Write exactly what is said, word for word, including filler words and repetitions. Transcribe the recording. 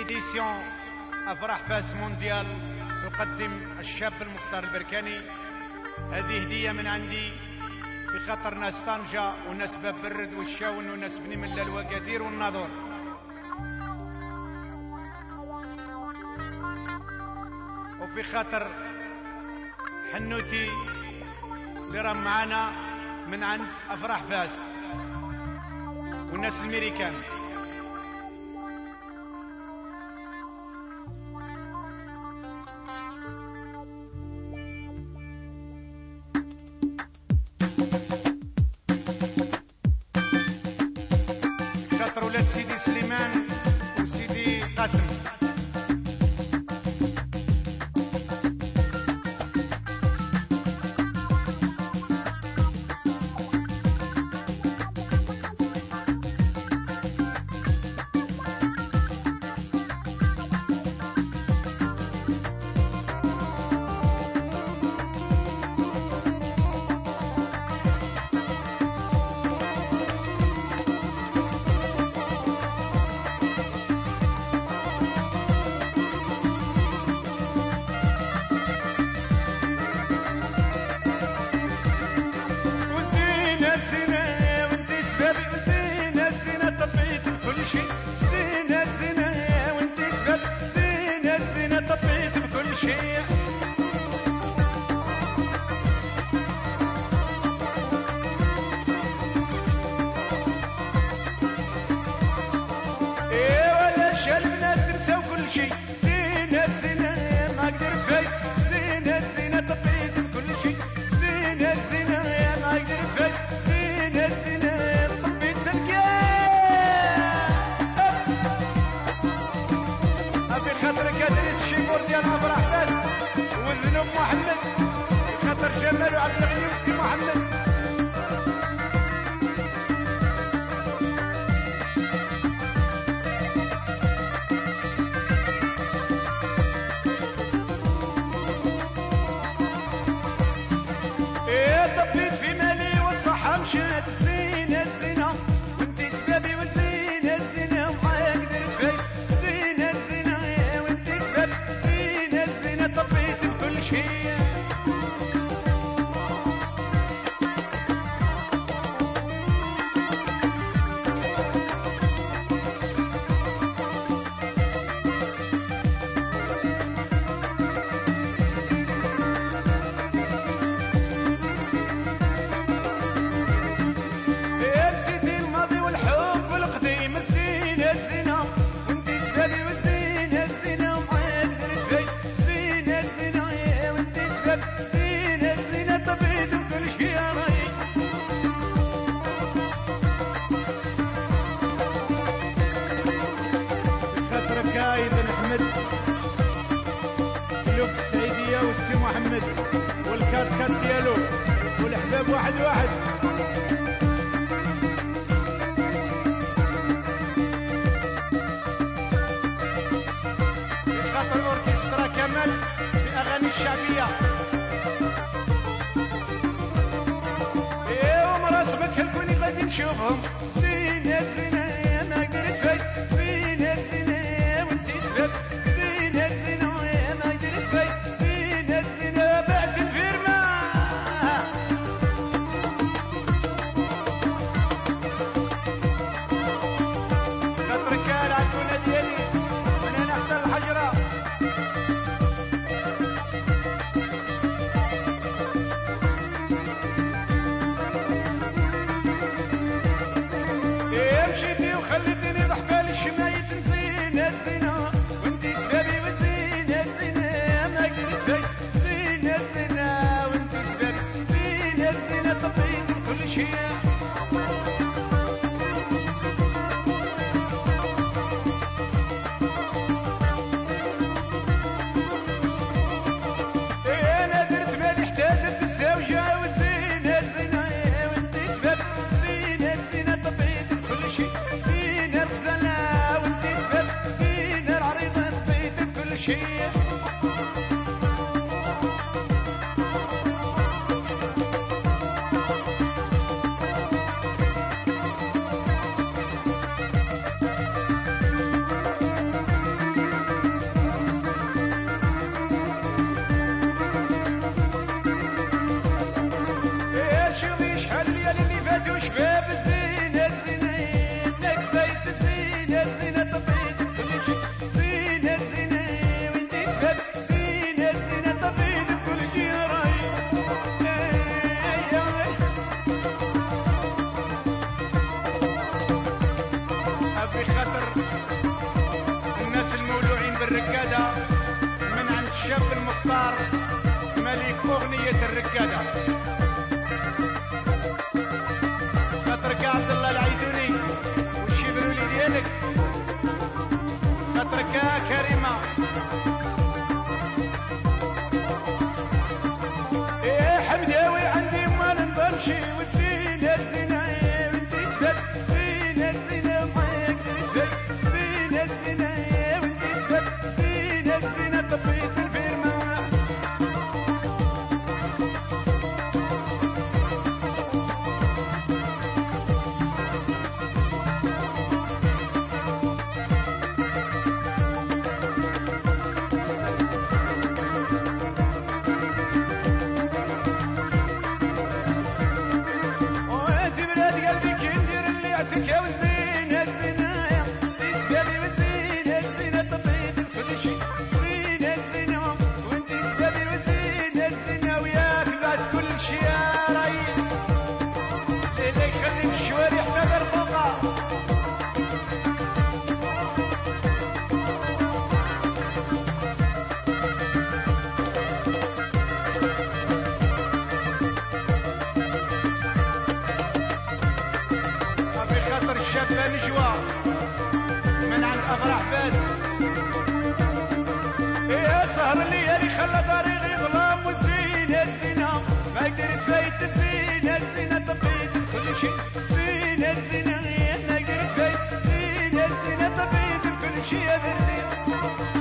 إديسيون أفراح فاس مونديال تقدم الشاب المختار البركاني. هذه هدية من عندي بخاطر ناس طنجة وناس باب برد والشاون وناس بني ملال وقادير والناظور، وفي خاطر حنوتي اللي راه معانا من عند أفراح فاس والناس الامريكان. خاطر ولاد سيدي سليمان وسيدي قاسم. زينة زينة وانت سبب زينة زينة طبيت بكل شيء. ايه ولا شالبنا تنساو كل شيء. زينة زينة ما قدرت فايت. زينة زينة طبيت بكل شيء. زينة زينة ما قدرت فايت. زينة زينة طبيت الكاس. خاطرك ادريس الشيكور ديال افراح فاس والذنوب محمد، خاطر جمال وعبد الغني والسي محمد. ايه طبيت في مالي والصحة مشات. زينة زينة وانت سبابي وزينة زينة وما قدرت فايت. زينة زينة وانت سبب زينة زينة طبيت بكل شيء. نسيتي الماضي والحب والقديم. زينة زينة وانت سبابي وزينة زينة وما قدرت فايت. زينة زينة وانت سبب زينة زينة طبيت بكل شي يا راي. خاطرك ايضا احمد كلوب السعيدية والسي محمد والكات كات ديالو والحباب واحد واحد. خاطر اوركسترا كمال في اغاني الشعبيه. ايه ومراسمك هالكوني غادي نشوفهم. زينة زينة ما قدرت فايت. زينة زينة وانت سبب زينة زينة ما قدرت فايت. زينة زينة بعت الفيرما. خاطرك العكونه ديالي من هنا حتى الحجره. ايه مشيتي وخليتيني ضحكة للشمايت. زينة زينة وانت سبابي وزينة زينة ما قدرت فايت. زينة زينة وانت سبابي زينة زينة طبيت كل شيء. ايه انا درت مالي حتى درت الزوجة. وزينة زينة وانت سبب زينة زينة طبيت كل شيء. زينة الغزالة وانت سبب زينة العريضة طبيت كل شيء. بخاطر الناس المولوعين بالركادة من عند الشاب المختار ملك أغنية الركادة خاطرك يا عبد الله العيدوني والشبرولي ديالك خاطرك يا كريمة يا حمداوي عندي ما نمشي والزينة الزينة يا بنتي شباب زينة الزينة معاك درت زينة الزينة يا بنتي شباب زينة الزينة طبيت في الفيرما يا وزينة الزينة يا تسبابي وزينة الزينة طبيت كل شيء زينة الزينة وانت سبابي وزينة الزينة وياك بعد كل شيء يا راي اللي يخلي بالشوارع حتى الرقوقة الشابة نجوى من عند أفراح بس يا سهر الليالي خلى طريقي ظلام والزينة الزينة ما قدرت فايت الزينة الزينة طبيت كل شيء زينة الزينة ما قدرت فايت زينة الزينة طبيت كل شيء يا بردي